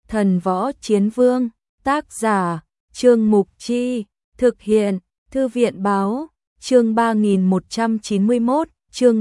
Thần Võ Chiến Vương, tác giả, Trương Mục Chi, thực hiện, Thư viện Báo, chương 3191, chương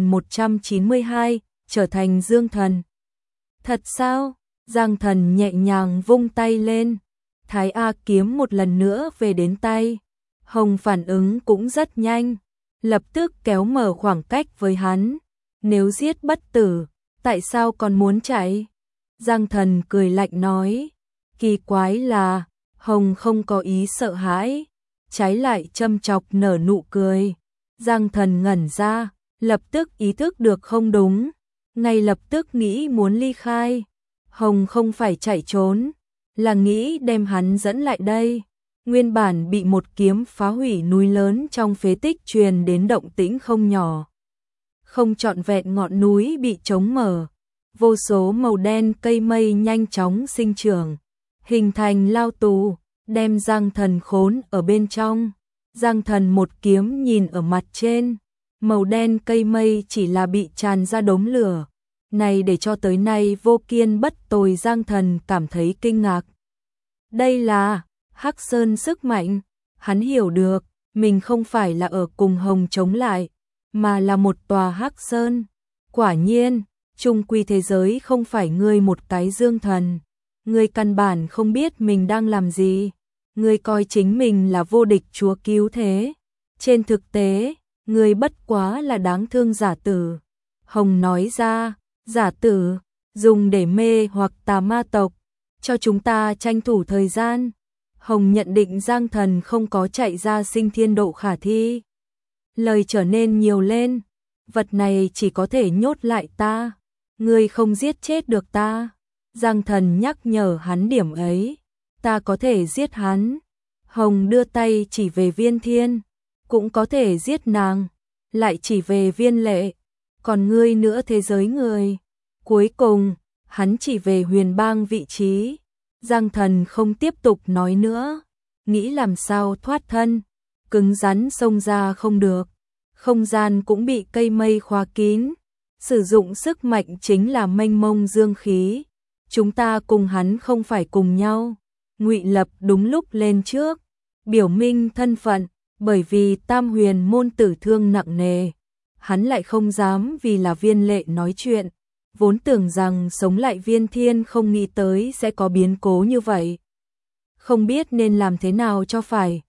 3192, trở thành Dương Thần. Thật sao? Giang Thần nhẹ nhàng vung tay lên, Thái A kiếm một lần nữa về đến tay. Hồng phản ứng cũng rất nhanh, lập tức kéo mở khoảng cách với hắn. Nếu giết bất tử, tại sao còn muốn chạy? Giang Thần cười lạnh nói. Kỳ quái là, Hồng không có ý sợ hãi, trái lại châm chọc nở nụ cười. Giang Thần ngẩn ra, lập tức ý thức được không đúng, ngay lập tức nghĩ muốn ly khai. Hồng không phải chạy trốn, là nghĩ đem hắn dẫn lại đây. Nguyên bản bị một kiếm phá hủy núi lớn trong phế tích truyền đến động tĩnh không nhỏ. Không trọn vẹn ngọn núi bị chống mở, vô số màu đen cây mây nhanh chóng sinh trưởng, hình thành lao tù, đem Giang Thần khốn ở bên trong. Giang Thần một kiếm nhìn ở mặt trên, màu đen cây mây chỉ là bị tràn ra đốm lửa. Này để cho tới nay vô kiên bất tồi Giang Thần cảm thấy kinh ngạc. Đây là Hắc Sơn sức mạnh, hắn hiểu được, mình không phải là ở cùng Hồng chống lại, mà là một tòa Hắc Sơn. Quả nhiên, chung quy thế giới không phải ngươi một cái Dương Thần. Ngươi căn bản không biết mình đang làm gì. Ngươi coi chính mình là vô địch chúa cứu thế. Trên thực tế, ngươi bất quá là đáng thương giả tử. Hồng nói ra, giả tử, dùng để mê hoặc tà ma tộc, cho chúng ta tranh thủ thời gian. Hồng nhận định Giang Thần không có chạy ra sinh thiên độ khả thi. Lời trở nên nhiều lên, vật này chỉ có thể nhốt lại ta, ngươi không giết chết được ta. Giang Thần nhắc nhở hắn điểm ấy, ta có thể giết hắn. Hồng đưa tay chỉ về Viên Thiên, cũng có thể giết nàng, lại chỉ về Viên Lệ, còn ngươi nữa thế giới người. Cuối cùng, hắn chỉ về Huyền Bang vị trí. Giang Thần không tiếp tục nói nữa, nghĩ làm sao thoát thân, cứng rắn xông ra không được. Không gian cũng bị cây mây khóa kín, sử dụng sức mạnh chính là mênh mông dương khí. Chúng ta cùng hắn không phải cùng nhau. Ngụy Lập đúng lúc lên trước, biểu minh thân phận, bởi vì Tam Huyền môn tử thương nặng nề, hắn lại không dám vì là Viên Lệ nói chuyện. Vốn tưởng rằng sống lại Viên Thiên không nghĩ tới sẽ có biến cố như vậy. Không biết nên làm thế nào cho phải.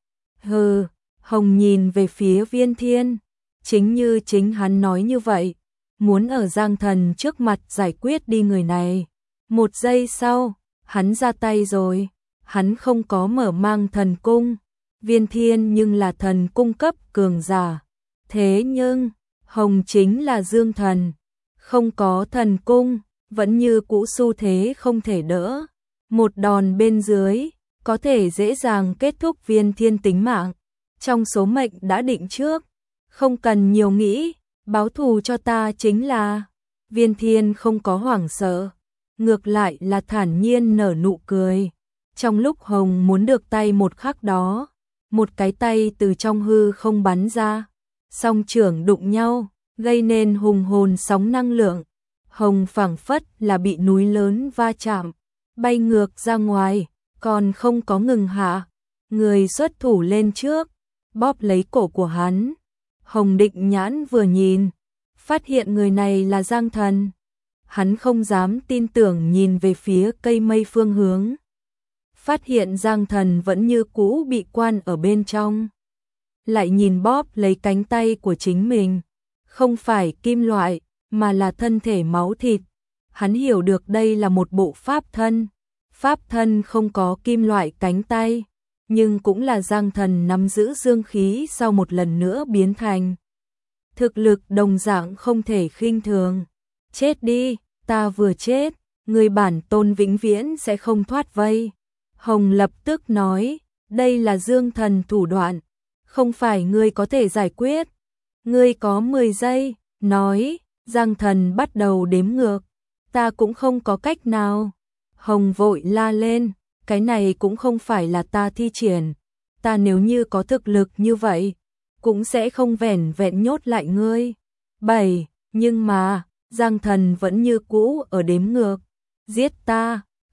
Hồng nhìn về phía Viên Thiên, chính như chính hắn nói như vậy, muốn ở Giang Thần trước mặt giải quyết đi người này. Một giây sau, hắn ra tay rồi, hắn không có mở mang thần cung, Viên Thiên nhưng là thần cung cấp cường giả. Thế nhưng, Hồng chính là Dương Thần, không có thần cung, vẫn như cũ xu thế không thể đỡ. Một đòn bên dưới, có thể dễ dàng kết thúc Viên Thiên tính mạng. Trong số mệnh đã định trước, không cần nhiều nghĩ, báo thù cho ta chính là. Viên Thiên không có hoảng sợ, ngược lại là thản nhiên nở nụ cười. Trong lúc Hồng muốn được tay một khắc đó, một cái tay từ trong hư không bắn ra, song trưởng đụng nhau, gây nên hùng hồn sóng năng lượng. Hồng phảng phất là bị núi lớn va chạm, bay ngược ra ngoài, còn không có ngừng hạ. Người xuất thủ lên trước, bóp lấy cổ của hắn. Hồng định nhãn vừa nhìn, phát hiện người này là Giang Thần. Hắn không dám tin tưởng nhìn về phía cây mây phương hướng, phát hiện Giang Thần vẫn như cũ bị quan ở bên trong. Lại nhìn bóp lấy cánh tay của chính mình, không phải kim loại, mà là thân thể máu thịt. Hắn hiểu được đây là một bộ pháp thân. Pháp thân không có kim loại cánh tay, nhưng cũng là Giang Thần nắm giữ dương khí sau một lần nữa biến thành. Thực lực đồng dạng không thể khinh thường. Chết đi, ta vừa chết, người bản tôn vĩnh viễn sẽ không thoát vây. Hồng lập tức nói, đây là Dương Thần thủ đoạn, không phải ngươi có thể giải quyết. Ngươi có 10 giây, nói. Giang Thần bắt đầu đếm ngược, ta cũng không có cách nào. Hồng vội la lên, cái này cũng không phải là ta thi triển, ta nếu như có thực lực như vậy, cũng sẽ không vẻn vẹn nhốt lại ngươi. 7, nhưng mà, Giang Thần vẫn như cũ ở đếm ngược, giết ta,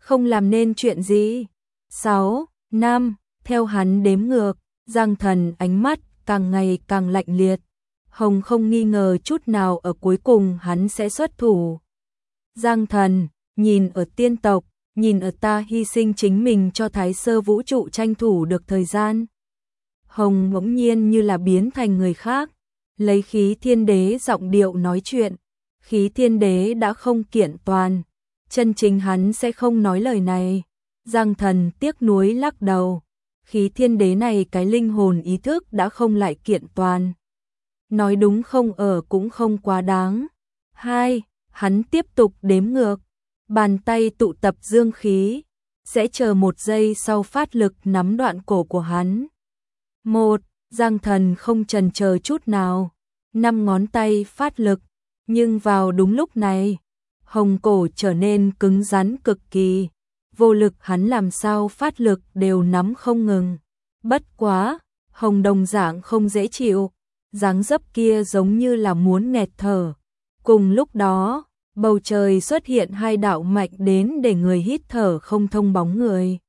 không làm nên chuyện gì. 6, 5, theo hắn đếm ngược, Giang Thần ánh mắt càng ngày càng lạnh liệt. Hồng không nghi ngờ chút nào ở cuối cùng hắn sẽ xuất thủ. Giang Thần, nhìn ở tiên tộc, nhìn ở ta hy sinh chính mình cho Thái Sơ vũ trụ tranh thủ được thời gian. Hồng bỗng nhiên như là biến thành người khác, lấy khí thiên đế giọng điệu nói chuyện. Khí thiên đế đã không kiện toàn, chân chính hắn sẽ không nói lời này. Giang Thần tiếc nuối lắc đầu, khí thiên đế này cái linh hồn ý thức đã không lại kiện toàn. Nói đúng không ở cũng không quá đáng. 2, hắn tiếp tục đếm ngược, bàn tay tụ tập dương khí, sẽ chờ 1 giây sau phát lực nắm đoạn cổ của hắn. 1, Giang Thần không chần chờ chút nào, 5 ngón tay phát lực, nhưng vào đúng lúc này, hồng cổ trở nên cứng rắn cực kỳ, vô lực hắn làm sao phát lực đều nắm không ngừng. Bất quá, hồng đồng dạng không dễ chịu, dáng dấp kia giống như là muốn nghẹt thở. Cùng lúc đó, bầu trời xuất hiện 2 đạo mạnh đến để người hít thở không thông bóng người.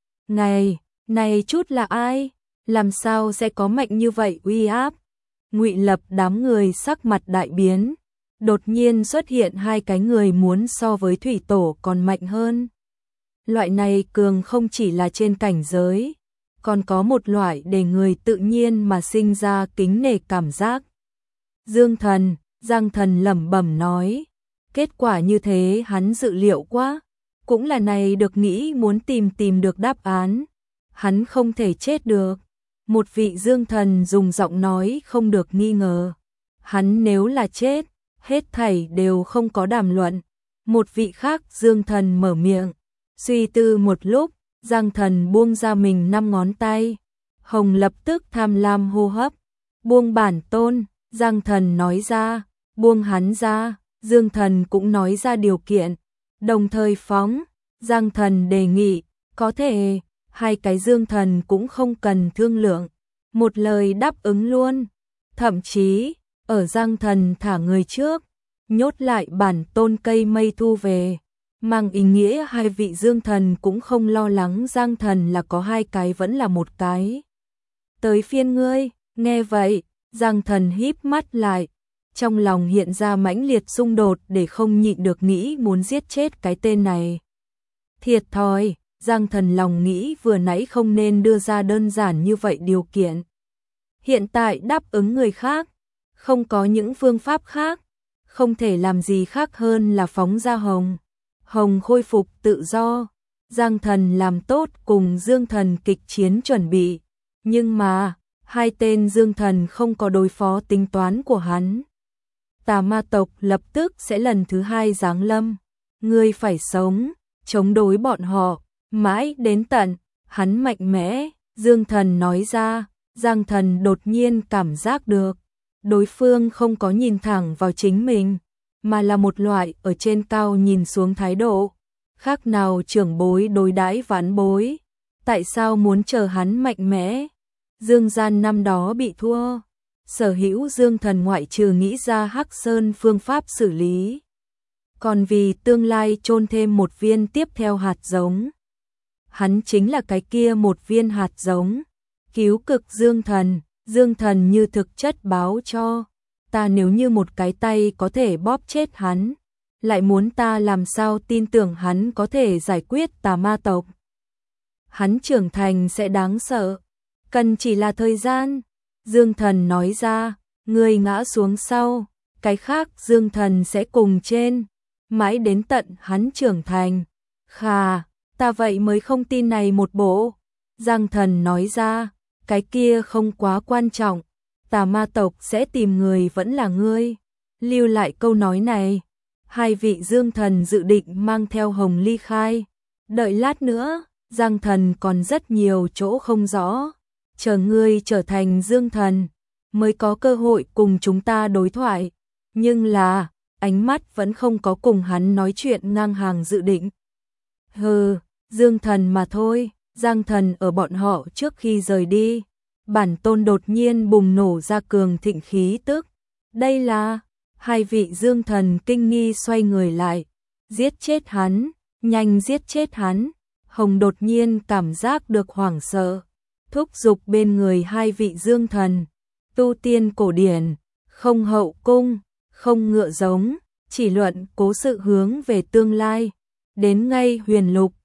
Này chút là ai? Làm sao sẽ có mạnh như vậy uy áp? Ngụy Lập đám người sắc mặt đại biến, đột nhiên xuất hiện 2 cái người muốn so với thủy tổ còn mạnh hơn. Loại này cường không chỉ là trên cảnh giới, còn có một loại để người tự nhiên mà sinh ra kính nể cảm giác. Giang Thần lẩm bẩm nói, kết quả như thế hắn dự liệu quá, cũng là này được nghĩ muốn tìm được đáp án, hắn không thể chết được. Một vị Dương Thần dùng giọng nói không được nghi ngờ, hắn nếu là chết, hết thảy đều không có đàm luận. Một vị khác Dương Thần mở miệng, suy tư một lúc, Giang Thần buông ra mình 5 ngón tay. Hồng lập tức tham lam hô hấp, buông bản tôn, Giang Thần nói ra, buông hắn ra, Dương Thần cũng nói ra điều kiện, đồng thời phóng. Giang Thần đề nghị, có thể, 2 cái Dương Thần cũng không cần thương lượng, một lời đáp ứng luôn. Thậm chí, ở Giang Thần thả người trước, nhốt lại bản tôn cây mây thu về, mang ý nghĩa 2 vị Dương Thần cũng không lo lắng Giang Thần là có 2 cái vẫn là 1 cái. Tới phiên ngươi, nghe vậy, Giang Thần híp mắt lại, trong lòng hiện ra mãnh liệt xung đột để không nhịn được nghĩ muốn giết chết cái tên này. Thiệt thòi, Giang Thần lòng nghĩ vừa nãy không nên đưa ra đơn giản như vậy điều kiện. Hiện tại đáp ứng người khác, không có những phương pháp khác, không thể làm gì khác hơn là phóng ra Hồng. Hồng khôi phục tự do, Giang Thần làm tốt cùng Dương Thần kịch chiến chuẩn bị, nhưng mà 2 tên Dương Thần không có đối phó tính toán của hắn. Tà ma tộc lập tức sẽ lần thứ 2 giáng lâm, ngươi phải sống, chống đối bọn họ, mãi đến tận, hắn mạnh mẽ, Dương Thần nói ra. Giang Thần đột nhiên cảm giác được, đối phương không có nhìn thẳng vào chính mình, mà là một loại ở trên cao nhìn xuống thái độ, khác nào trưởng bối đối đãi vãn bối. Tại sao muốn chờ hắn mạnh mẽ? Dương gian năm đó bị thua, sở hữu Dương Thần ngoại trừ nghĩ ra Hắc Sơn phương pháp xử lý, còn vì tương lai chôn thêm một viên tiếp theo hạt giống. Hắn chính là cái kia một viên hạt giống. Cứu cực Dương Thần như thực chất báo cho, ta nếu như một cái tay có thể bóp chết hắn, lại muốn ta làm sao tin tưởng hắn có thể giải quyết tà ma tộc. Hắn trưởng thành sẽ đáng sợ, cần chỉ là thời gian. Dương Thần nói ra, người ngã xuống sau, cái khác Dương Thần sẽ cùng trên, mãi đến tận hắn trưởng thành. Khà, ta vậy mới không tin này một bộ. Giang Thần nói ra, cái kia không quá quan trọng, tà ma tộc sẽ tìm người vẫn là ngươi. Lưu lại câu nói này, 2 vị Dương Thần dự định mang theo Hồng ly khai. Đợi lát nữa, Giang Thần còn rất nhiều chỗ không rõ, chờ ngươi trở thành Dương Thần mới có cơ hội cùng chúng ta đối thoại. Nhưng là, ánh mắt vẫn không có cùng hắn nói chuyện ngang hàng dự định. Hừ, Dương Thần mà thôi. Giang Thần ở bọn họ trước khi rời đi, bản tôn đột nhiên bùng nổ ra cường thịnh khí tức. Đây là, 2 vị Dương Thần kinh nghi xoay người lại, giết chết hắn. nhanh giết chết hắn. Hồng đột nhiên cảm giác được hoảng sợ, thúc giục bên người hai vị dương thần, tu tiên cổ điển, không hậu cung, không ngựa giống, chỉ luận cố sự hướng về tương lai, đến ngay huyền lục,